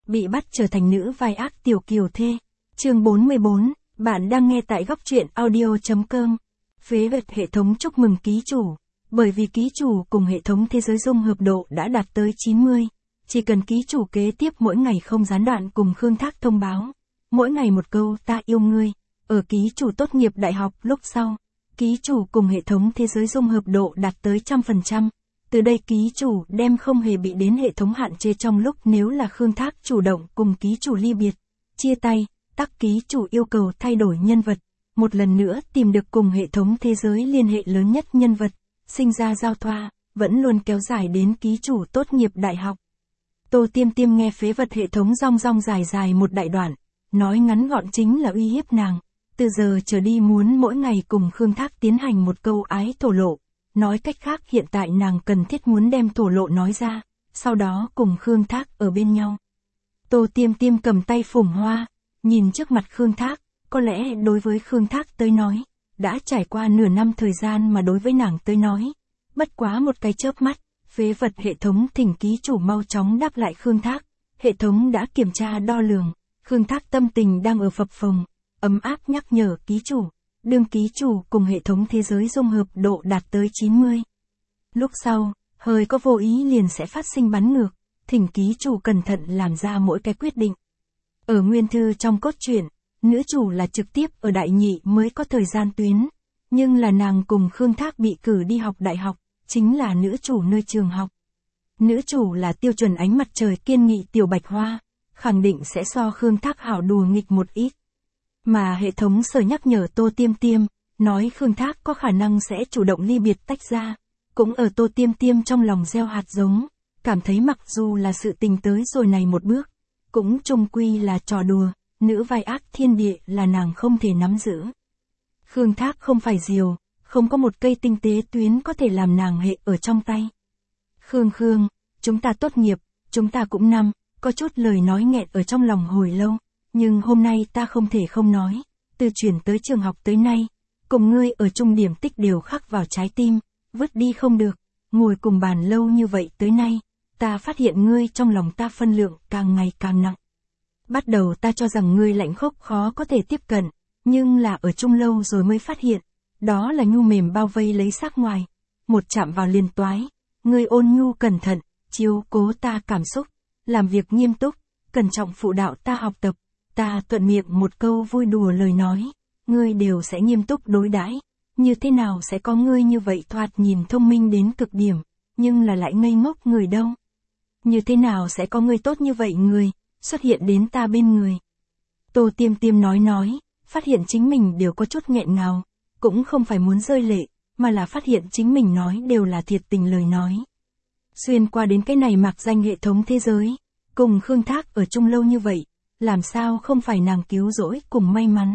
Bị bắt trở thành nữ vai ác tiểu kiều thê. Chương 44, bạn đang nghe tại góc truyện audio.com. Phế vật hệ thống chúc mừng ký chủ. Bởi vì ký chủ cùng hệ thống thế giới dung hợp độ đã đạt tới 90. Chỉ cần ký chủ kế tiếp mỗi ngày không gián đoạn cùng Khương Thác thông báo. Mỗi ngày một câu ta yêu ngươi. Ở ký chủ tốt nghiệp đại học lúc sau. Ký chủ cùng hệ thống thế giới dung hợp độ đạt tới 100%. Từ đây ký chủ đem không hề bị đến hệ thống hạn chế trong lúc nếu là Khương Thác chủ động cùng ký chủ ly biệt, chia tay, tắc ký chủ yêu cầu thay đổi nhân vật, một lần nữa tìm được cùng hệ thống thế giới liên hệ lớn nhất nhân vật, sinh ra giao thoa, vẫn luôn kéo dài đến ký chủ tốt nghiệp đại học. Tô Tiêm Tiêm nghe phế vật hệ thống rong rong dài dài một đại đoạn, nói ngắn gọn chính là uy hiếp nàng, từ giờ trở đi muốn mỗi ngày cùng Khương Thác tiến hành một câu ái thổ lộ. Nói cách khác hiện tại nàng cần thiết muốn đem thổ lộ nói ra, sau đó cùng Khương Thác ở bên nhau. Tô Tiêm Tiêm cầm tay phủng hoa, nhìn trước mặt Khương Thác, có lẽ đối với Khương Thác tới nói, đã trải qua nửa năm thời gian mà đối với nàng tới nói. Bất quá một cái chớp mắt, phế vật hệ thống thỉnh ký chủ mau chóng đáp lại Khương Thác. Hệ thống đã kiểm tra đo lường, Khương Thác tâm tình đang ở phập phồng, ấm áp nhắc nhở ký chủ. Đương ký chủ cùng hệ thống thế giới dung hợp độ đạt tới 90. Lúc sau, hơi có vô ý liền sẽ phát sinh bắn ngược, thỉnh ký chủ cẩn thận làm ra mỗi cái quyết định. Ở nguyên thư trong cốt truyện, nữ chủ là trực tiếp ở đại nhị mới có thời gian tuyến, nhưng là nàng cùng Khương Thác bị cử đi học đại học, chính là nữ chủ nơi trường học. Nữ chủ là tiêu chuẩn ánh mặt trời kiên nghị tiểu bạch hoa, khẳng định sẽ so Khương Thác hảo đùa nghịch một ít. Mà hệ thống sở nhắc nhở Tô Tiêm Tiêm, nói Khương Thác có khả năng sẽ chủ động ly biệt tách ra, cũng ở Tô Tiêm Tiêm trong lòng gieo hạt giống, cảm thấy mặc dù là sự tình tới rồi này một bước, cũng chung quy là trò đùa, nữ vai ác thiên địa là nàng không thể nắm giữ. Khương Thác không phải diều, không có một cây tinh tế tuyến có thể làm nàng hệ ở trong tay. Khương, chúng ta tốt nghiệp, chúng ta cũng năm, có chút lời nói nghẹn ở trong lòng hồi lâu. Nhưng hôm nay ta không thể không nói, từ chuyển tới trường học tới nay, cùng ngươi ở chung điểm tích đều khắc vào trái tim, vứt đi không được, ngồi cùng bàn lâu như vậy tới nay, ta phát hiện ngươi trong lòng ta phân lượng càng ngày càng nặng. Bắt đầu ta cho rằng ngươi lạnh khốc khó có thể tiếp cận, nhưng là ở chung lâu rồi mới phát hiện, đó là nhu mềm bao vây lấy xác ngoài, một chạm vào liền toái, ngươi ôn nhu cẩn thận, chiếu cố ta cảm xúc, làm việc nghiêm túc, cẩn trọng phụ đạo ta học tập. Ta thuận miệng một câu vui đùa lời nói, ngươi đều sẽ nghiêm túc đối đãi, như thế nào sẽ có ngươi như vậy thoạt nhìn thông minh đến cực điểm, nhưng là lại ngây ngốc người đâu. Như thế nào sẽ có ngươi tốt như vậy người, xuất hiện đến ta bên người. Tô Tiêm Tiêm nói, phát hiện chính mình đều có chút nghẹn ngào, cũng không phải muốn rơi lệ, mà là phát hiện chính mình nói đều là thiệt tình lời nói. Xuyên qua đến cái này mặc danh hệ thống thế giới, cùng Khương Thác ở chung lâu như vậy. Làm sao không phải nàng cứu rỗi cùng may mắn.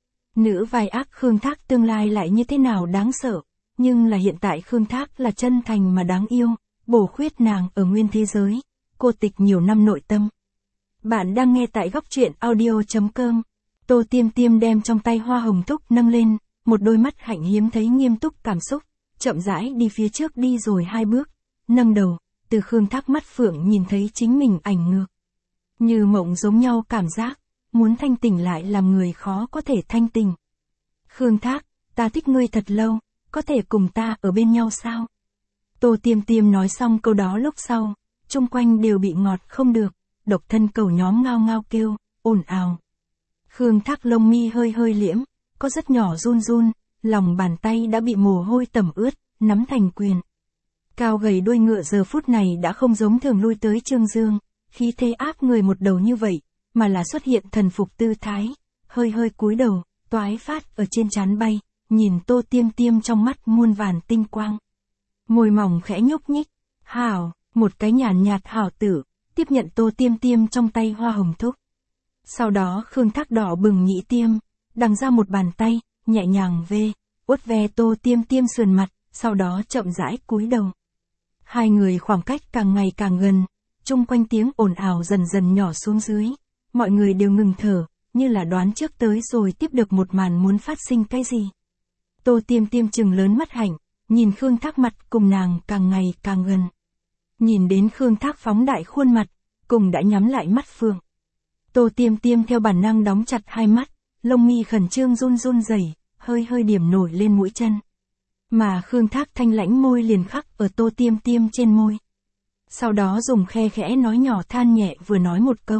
Nữ vai ác Khương Thác tương lai lại như thế nào đáng sợ, nhưng là hiện tại Khương Thác là chân thành mà đáng yêu, bổ khuyết nàng ở nguyên thế giới, cô tịch nhiều năm nội tâm. Bạn đang nghe tại góc truyện audio.com. Tô Tiêm Tiêm đem trong tay hoa hồng thúc nâng lên, một đôi mắt hạnh hiếm thấy nghiêm túc cảm xúc, chậm rãi đi phía trước đi rồi 2 bước, nâng đầu, từ Khương Thác mắt phượng nhìn thấy chính mình ảnh ngược. Như mộng giống nhau cảm giác, muốn thanh tỉnh lại làm người khó có thể thanh tỉnh. Khương Thác, ta thích ngươi thật lâu, có thể cùng ta ở bên nhau sao? Tô Tiêm Tiêm nói xong câu đó lúc sau, chung quanh đều bị ngọt không được, độc thân cầu nhóm ngao ngao kêu, ồn ào. Khương Thác lông mi hơi liễm, có rất nhỏ run, lòng bàn tay đã bị mồ hôi tẩm ướt, nắm thành quyền. Cao gầy đuôi ngựa giờ phút này đã không giống thường lui tới Trương Dương. Khí thế áp người một đầu như vậy, mà là xuất hiện thần phục tư thái, hơi cúi đầu, toái phát ở trên trán bay, nhìn Tô Tiêm Tiêm trong mắt muôn vàn tinh quang. Môi mỏng khẽ nhúc nhích, hảo, một cái nhàn nhạt hảo tử, tiếp nhận Tô Tiêm Tiêm trong tay hoa hồng thúc. Sau đó Khương Thác đỏ bừng nhĩ tiêm, đằng ra một bàn tay, nhẹ nhàng uốt ve Tô Tiêm Tiêm sườn mặt, sau đó chậm rãi cúi đầu. Hai người khoảng cách càng ngày càng gần. Chung quanh tiếng ồn ào dần dần nhỏ xuống dưới, mọi người đều ngừng thở, như là đoán trước tới rồi tiếp được một màn muốn phát sinh cái gì. Tô Tiêm Tiêm trừng lớn mắt hạnh, nhìn Khương Thác mặt cùng nàng càng ngày càng gần. Nhìn đến Khương Thác phóng đại khuôn mặt, cùng đã nhắm lại mắt phượng. Tô Tiêm Tiêm theo bản năng đóng chặt hai mắt, lông mi khẩn trương run run rẩy, hơi hơi điểm nổi lên mũi chân. Mà Khương Thác thanh lãnh môi liền khắc ở Tô Tiêm Tiêm trên môi. Sau đó dùng khe khẽ nói nhỏ than nhẹ vừa nói một câu.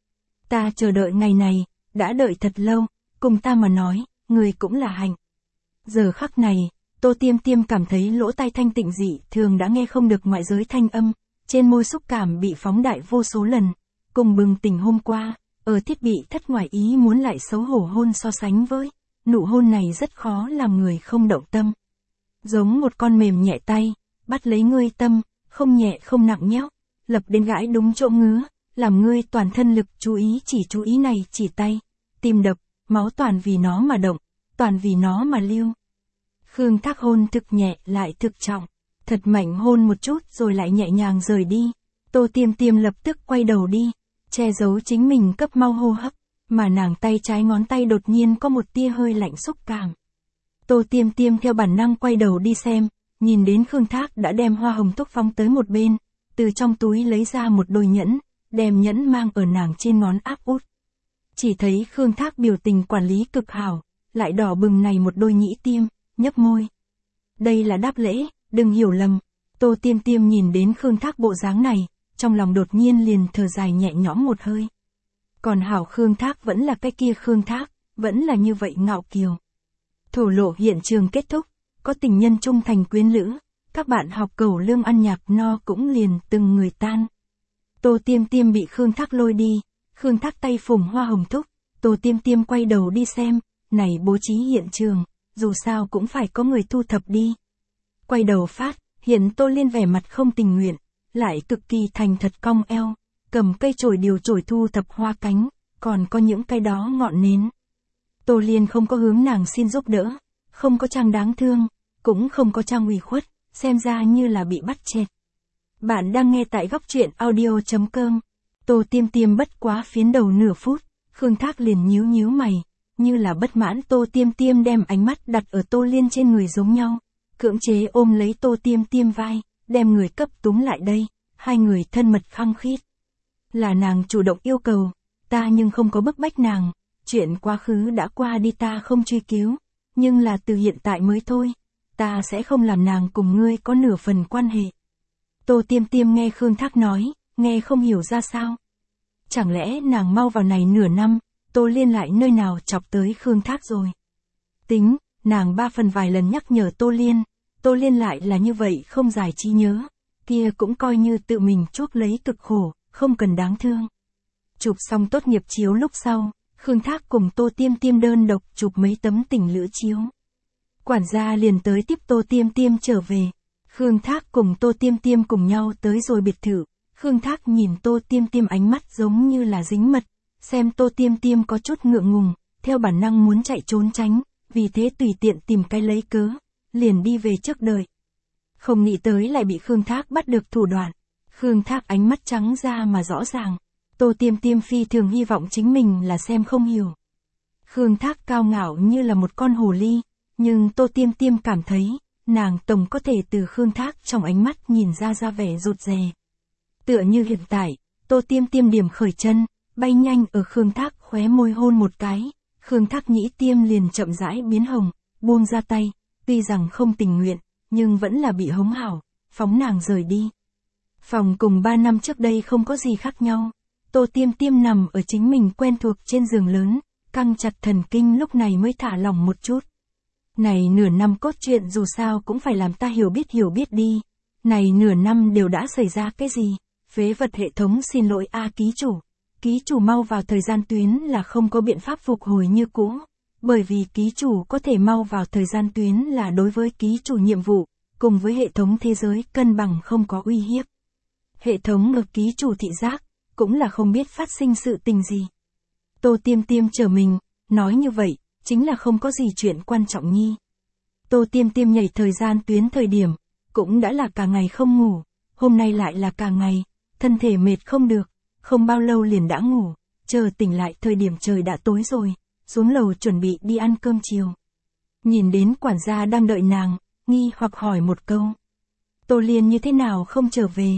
Ta chờ đợi ngày này, đã đợi thật lâu, cùng ta mà nói, người cũng là hạnh. Giờ khắc này, Tô Tiêm Tiêm cảm thấy lỗ tai thanh tịnh dị thường đã nghe không được ngoại giới thanh âm, trên môi xúc cảm bị phóng đại vô số lần, cùng bừng tỉnh hôm qua, ở thiết bị thất ngoại ý muốn lại xấu hổ hôn so sánh với, nụ hôn này rất khó làm người không động tâm. Giống một con mềm nhẹ tay, bắt lấy ngươi tâm, không nhẹ không nặng nhẽo, lập đến gãi đúng chỗ ngứa, làm ngươi toàn thân lực chú ý này chỉ tay, tim đập, máu toàn vì nó mà động, toàn vì nó mà lưu. Khương Thác hôn thực nhẹ lại thực trọng, thật mạnh hôn một chút rồi lại nhẹ nhàng rời đi. Tô Tiêm Tiêm lập tức quay đầu đi, che giấu chính mình cấp mau hô hấp, mà nàng tay trái ngón tay đột nhiên có một tia hơi lạnh xúc cảm. Tô Tiêm Tiêm theo bản năng quay đầu đi xem, nhìn đến Khương Thác đã đem hoa hồng thúc phóng tới một bên, từ trong túi lấy ra một đôi nhẫn, đem nhẫn mang ở nàng trên ngón áp út. Chỉ thấy Khương Thác biểu tình quản lý cực hảo, lại đỏ bừng này một đôi nhĩ tiêm, nhấp môi. Đây là đáp lễ, đừng hiểu lầm. Tô Tiêm Tiêm nhìn đến Khương Thác bộ dáng này, trong lòng đột nhiên liền thở dài nhẹ nhõm một hơi. Còn hảo Khương Thác vẫn là cái kia Khương Thác, vẫn là như vậy ngạo kiều. Thổ lộ hiện trường kết thúc, có tình nhân trung thành quyến lữ, các bạn học cẩu lương ăn nhạc no cũng liền từng người tan. Tô Tiêm Tiêm bị Khương Thác lôi đi, Khương Thác tay phủng hoa hồng thúc, Tô Tiêm Tiêm quay đầu đi xem, này bố trí hiện trường, dù sao cũng phải có người thu thập đi. Quay đầu phát, hiện Tô Liên vẻ mặt không tình nguyện, lại cực kỳ thành thật cong eo, cầm cây chổi điều chổi thu thập hoa cánh, còn có những cái đó ngọn nến. Tô Liên không có hướng nàng xin giúp đỡ, không có trang đáng thương, cũng không có trang ủy khuất, xem ra như là bị bắt chẹt. Bạn đang nghe tại góc truyện audio.com. Tô Tiêm Tiêm bất quá phiến đầu nửa phút, Khương Thác liền nhíu nhíu mày, như là bất mãn. Tô Tiêm Tiêm đem ánh mắt đặt ở Tô Liên trên người giống nhau, cưỡng chế ôm lấy Tô Tiêm Tiêm vai, đem người cấp túm lại đây, hai người thân mật khăng khít. Là nàng chủ động yêu cầu, ta nhưng không có bức bách nàng, chuyện quá khứ đã qua đi ta không truy cứu, nhưng là từ hiện tại mới thôi, ta sẽ không làm nàng cùng ngươi có nửa phần quan hệ. Tô Tiêm Tiêm nghe Khương Thác nói, nghe không hiểu ra sao. Chẳng lẽ nàng mau vào này nửa năm, Tô Liên lại nơi nào chọc tới Khương Thác rồi. Tính, nàng 3 phần vài lần nhắc nhở Tô Liên lại là như vậy không giải trí nhớ, kia cũng coi như tự mình chuốc lấy cực khổ, không cần đáng thương. Chụp xong tốt nghiệp chiếu lúc sau, Khương Thác cùng Tô Tiêm Tiêm đơn độc chụp mấy tấm tình lữ chiếu. Quản gia liền tới tiếp Tô Tiêm Tiêm trở về. Khương Thác cùng Tô Tiêm Tiêm cùng nhau tới rồi biệt thự. Khương Thác nhìn Tô Tiêm Tiêm ánh mắt giống như là dính mật, xem Tô Tiêm Tiêm có chút ngượng ngùng, theo bản năng muốn chạy trốn tránh, vì thế tùy tiện tìm cái lấy cớ, liền đi về trước đợi. Không nghĩ tới lại bị Khương Thác bắt được thủ đoạn. Khương Thác ánh mắt trắng ra mà rõ ràng. Tô Tiêm Tiêm phi thường hy vọng chính mình là xem không hiểu. Khương Thác cao ngạo như là một con hồ ly, nhưng Tô Tiêm Tiêm cảm thấy, nàng tổng có thể từ Khương Thác trong ánh mắt nhìn ra vẻ rụt rè. Tựa như hiện tại, Tô Tiêm Tiêm điểm khởi chân, bay nhanh ở Khương Thác khóe môi hôn một cái, Khương Thác nhĩ tiêm liền chậm rãi biến hồng, buông ra tay, tuy rằng không tình nguyện, nhưng vẫn là bị hống hảo, phóng nàng rời đi. Phòng cùng 3 năm trước đây không có gì khác nhau. Tô Tiêm Tiêm nằm ở chính mình quen thuộc trên giường lớn, căng chặt thần kinh lúc này mới thả lỏng một chút. Này nửa năm cốt truyện dù sao cũng phải làm ta hiểu biết đi. Này nửa năm đều đã xảy ra cái gì? Phế vật hệ thống xin lỗi ký chủ. Ký chủ mau vào thời gian tuyến là không có biện pháp phục hồi như cũ. Bởi vì ký chủ có thể mau vào thời gian tuyến là đối với ký chủ nhiệm vụ, cùng với hệ thống thế giới cân bằng không có uy hiếp. Hệ thống ở ký chủ thị giác, cũng là không biết phát sinh sự tình gì. Tô Tiêm Tiêm trở mình, nói như vậy, chính là không có gì chuyện quan trọng nhi. Tô Tiêm Tiêm nhảy thời gian tuyến thời điểm, cũng đã là cả ngày không ngủ, hôm nay lại là cả ngày, thân thể mệt không được, không bao lâu liền đã ngủ, chờ tỉnh lại thời điểm trời đã tối rồi, xuống lầu chuẩn bị đi ăn cơm chiều. Nhìn đến quản gia đang đợi nàng, nghi hoặc hỏi một câu. Tô Liên như thế nào không trở về?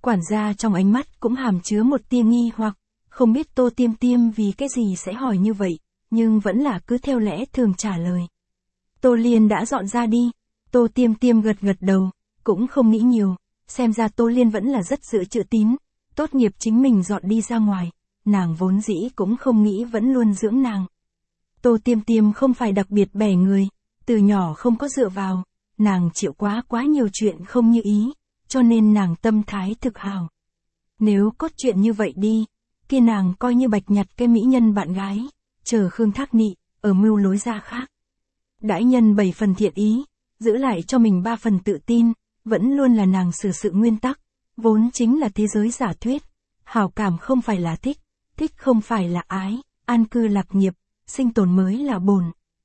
Quản gia trong ánh mắt cũng hàm chứa một tia nghi hoặc, không biết Tô Tiêm Tiêm vì cái gì sẽ hỏi như vậy, nhưng vẫn là cứ theo lẽ thường trả lời. Tô Liên đã dọn ra đi. Tô Tiêm Tiêm gật gật đầu, cũng không nghĩ nhiều, xem ra Tô Liên vẫn là rất giữ chữ tín, tốt nghiệp chính mình dọn đi ra ngoài, nàng vốn dĩ cũng không nghĩ vẫn luôn dưỡng nàng. Tô Tiêm Tiêm không phải đặc biệt bẻ người, từ nhỏ không có dựa vào, nàng chịu quá nhiều chuyện không như ý, cho nên nàng tâm thái thực hào. Nếu cốt chuyện như vậy đi, kia nàng coi như bạch nhặt cái mỹ nhân bạn gái, chờ Khương Thác Nị, ở mưu lối ra khác. Đãi nhân 7 phần thiện ý, giữ lại cho mình 3 phần tự tin, vẫn luôn là nàng xử sự nguyên tắc, vốn chính là thế giới giả thuyết. Hảo cảm không phải là thích, thích không phải là ái, an cư lạc nghiệp, sinh tồn mới là bổn.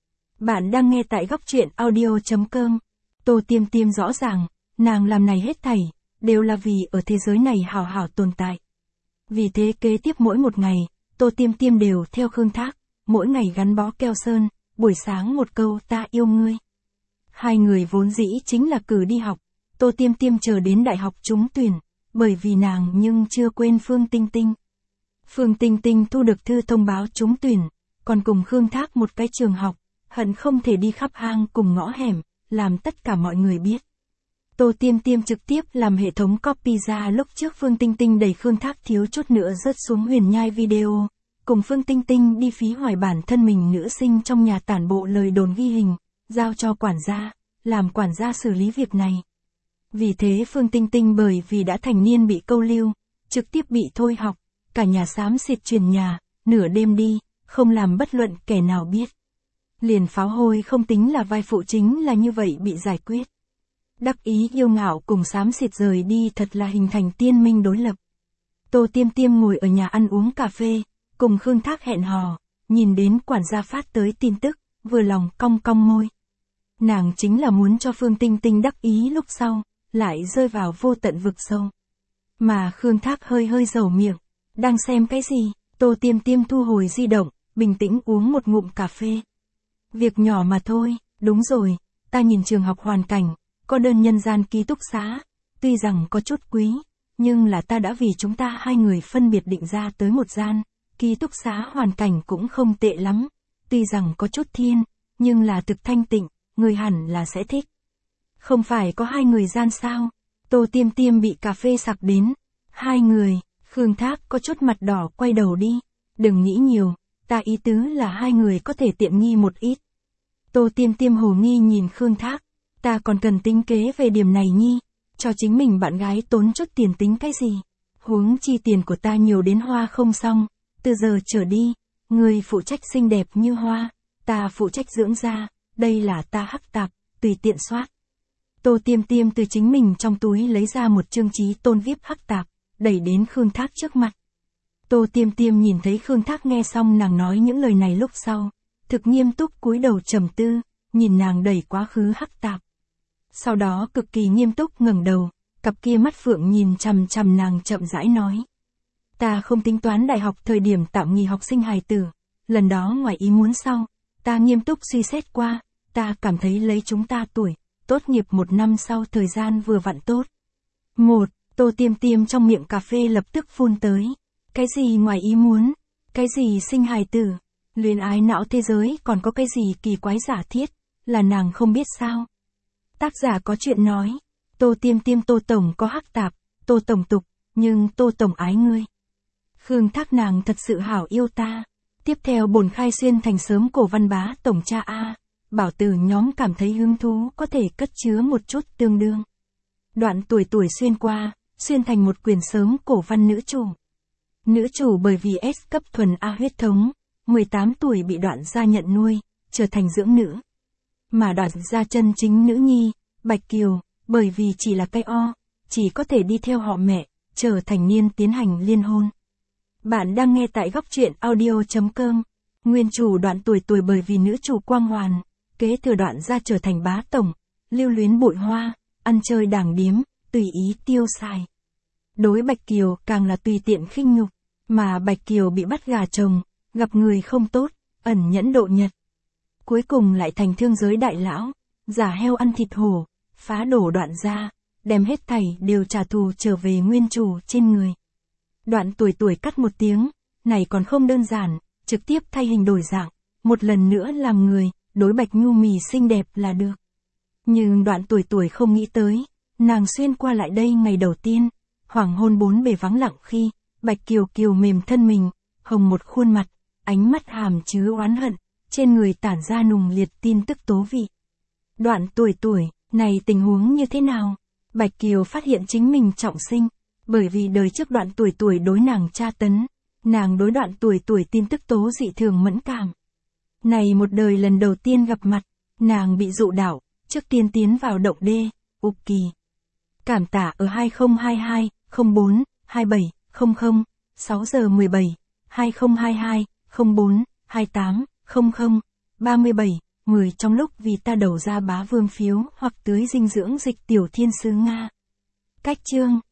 Bạn đang nghe tại góc truyện audio.com. Tô Tiêm Tiêm rõ ràng, nàng làm này hết thảy, đều là vì ở thế giới này hảo hảo tồn tại. Vì thế kế tiếp mỗi một ngày, Tô Tiêm Tiêm đều theo Khương Thác, mỗi ngày gắn bó keo sơn, buổi sáng một câu ta yêu ngươi. Hai người vốn dĩ chính là cử đi học, Tô Tiêm Tiêm chờ đến đại học trúng tuyển, bởi vì nàng nhưng chưa quên Phương Tinh Tinh. Phương Tinh Tinh thu được thư thông báo trúng tuyển, còn cùng Khương Thác một cái trường học, hận không thể đi khắp hang cùng ngõ hẻm, làm tất cả mọi người biết. Tô Tiêm Tiêm trực tiếp làm hệ thống copy ra lúc trước Phương Tinh Tinh đẩy Khương Thác thiếu chút nữa rớt xuống huyền nhai video, cùng Phương Tinh Tinh đi phí hoài bản thân mình nữ sinh trong nhà tản bộ lời đồn ghi hình, giao cho quản gia, làm quản gia xử lý việc này. Vì thế Phương Tinh Tinh bởi vì đã thành niên bị câu lưu, trực tiếp bị thôi học, cả nhà xám xịt chuyển nhà, nửa đêm đi, không làm bất luận kẻ nào biết. Liền Pháo Hôi không tính là vai phụ chính là như vậy bị giải quyết. Đắc ý yêu ngạo cùng xám xịt rời đi thật là hình thành tiên minh đối lập. Tô Tiêm Tiêm ngồi ở nhà ăn uống cà phê, cùng Khương Thác hẹn hò, nhìn đến quản gia phát tới tin tức, vừa lòng cong cong môi. Nàng chính là muốn cho Phương Tinh Tinh đắc ý lúc sau, lại rơi vào vô tận vực sâu. Mà Khương Thác hơi dầu miệng, đang xem cái gì? Tô Tiêm Tiêm thu hồi di động, bình tĩnh uống một ngụm cà phê. Việc nhỏ mà thôi, đúng rồi, ta nhìn trường học hoàn cảnh, có đơn nhân gian ký túc xá, tuy rằng có chút quý, nhưng là ta đã vì chúng ta hai người phân biệt định ra tới một gian, ký túc xá hoàn cảnh cũng không tệ lắm, tuy rằng có chút thiên, nhưng là thực thanh tịnh, người hẳn là sẽ thích. Không phải có 2 người gian sao? Tô Tiêm Tiêm bị cà phê sặc đến. 2 người, Khương Thác có chút mặt đỏ quay đầu đi. Đừng nghĩ nhiều, ta ý tứ là 2 người có thể tiện nghi một ít. Tô Tiêm Tiêm hồ nghi nhìn Khương Thác. Ta còn cần tính kế về điểm này nhi, cho chính mình bạn gái tốn chút tiền tính cái gì. Huống chi tiền của ta nhiều đến hoa không xong, từ giờ trở đi, người phụ trách xinh đẹp như hoa, ta phụ trách dưỡng da, đây là ta hắc tạp, tùy tiện soát. Tô Tiêm Tiêm từ chính mình trong túi lấy ra một chương chí tôn VIP hắc tạp, đẩy đến Khương Thác trước mặt. Tô Tiêm Tiêm nhìn thấy Khương Thác nghe xong nàng nói những lời này lúc sau, thực nghiêm túc cúi đầu trầm tư, nhìn nàng đẩy quá khứ hắc tạp. Sau đó cực kỳ nghiêm túc ngẩng đầu, cặp kia mắt phượng nhìn chằm chằm nàng chậm rãi nói. Ta không tính toán đại học thời điểm tạm nghỉ học sinh hài tử, lần đó ngoài ý muốn sau, ta nghiêm túc suy xét qua, ta cảm thấy lấy chúng ta tuổi, tốt nghiệp 1 năm sau thời gian vừa vặn tốt. Tô Tiêm Tiêm trong miệng cà phê lập tức phun tới. Cái gì ngoài ý muốn? Cái gì sinh hài tử? Luyến ái não thế giới còn có cái gì kỳ quái giả thiết? Là nàng không biết sao? Tác giả có chuyện nói. Tô Tiêm Tiêm Tô Tổng có hắc tạp, Tô Tổng tục, nhưng Tô Tổng ái ngươi. Khương Thác nàng thật sự hảo yêu ta. Tiếp theo bổn khai xuyên thành sớm cổ văn bá tổng cha A. Bảo tử nhóm cảm thấy hứng thú có thể cất chứa một chút tương đương. Đoạn tuổi xuyên qua, xuyên thành một quyển sớm cổ văn nữ chủ. Nữ chủ bởi vì S cấp thuần A huyết thống, 18 tuổi bị Đoạn gia nhận nuôi, trở thành dưỡng nữ. Mà Đoạn gia chân chính nữ nhi, Bạch Kiều, bởi vì chỉ là cái O, chỉ có thể đi theo họ mẹ, trở thành niên tiến hành liên hôn. Bạn đang nghe tại góc truyện audio.com. Nguyên chủ Đoạn tuổi bởi vì nữ chủ quang hoàn, kế thừa Đoạn gia trở thành bá tổng, lưu luyến bụi hoa, ăn chơi đảng điếm, tùy ý tiêu xài. Đối Bạch Kiều càng là tùy tiện khinh nhục, mà Bạch Kiều bị bắt gà chồng, gặp người không tốt, ẩn nhẫn độ nhật. Cuối cùng lại thành thương giới đại lão, giả heo ăn thịt hổ, phá đổ Đoạn gia, đem hết thảy đều trả thù trở về nguyên chủ trên người. Đoạn tuổi tuổi cắt một tiếng, này còn không đơn giản, trực tiếp thay hình đổi dạng, một lần nữa làm người, đối Bạch Nhu Mì xinh đẹp là được. Nhưng đoạn tuổi tuổi không nghĩ tới, nàng xuyên qua lại đây ngày đầu tiên, hoàng hôn bốn bề vắng lặng khi, Bạch Kiều Kiều mềm thân mình, hồng một khuôn mặt, ánh mắt hàm chứa oán hận, trên người tản ra nùng liệt tin tức tố vị. Đoạn tuổi tuổi, này tình huống như thế nào? Bạch Kiều phát hiện chính mình trọng sinh, bởi vì đời trước đoạn tuổi tuổi đối nàng tra tấn, nàng đối đoạn tuổi tuổi tin tức tố dị thường mẫn cảm. Này một đời lần đầu tiên gặp mặt, nàng bị dụ đảo, trước tiên tiến vào động đê, ục kỳ. Cảm tả ở 2022, 04, 27, 00, 6 giờ 17, 2022, 04, 28, 00, 37, 10 trong lúc vì ta đầu ra bá vương phiếu hoặc tưới dinh dưỡng dịch tiểu thiên sứ Nga. Cách chương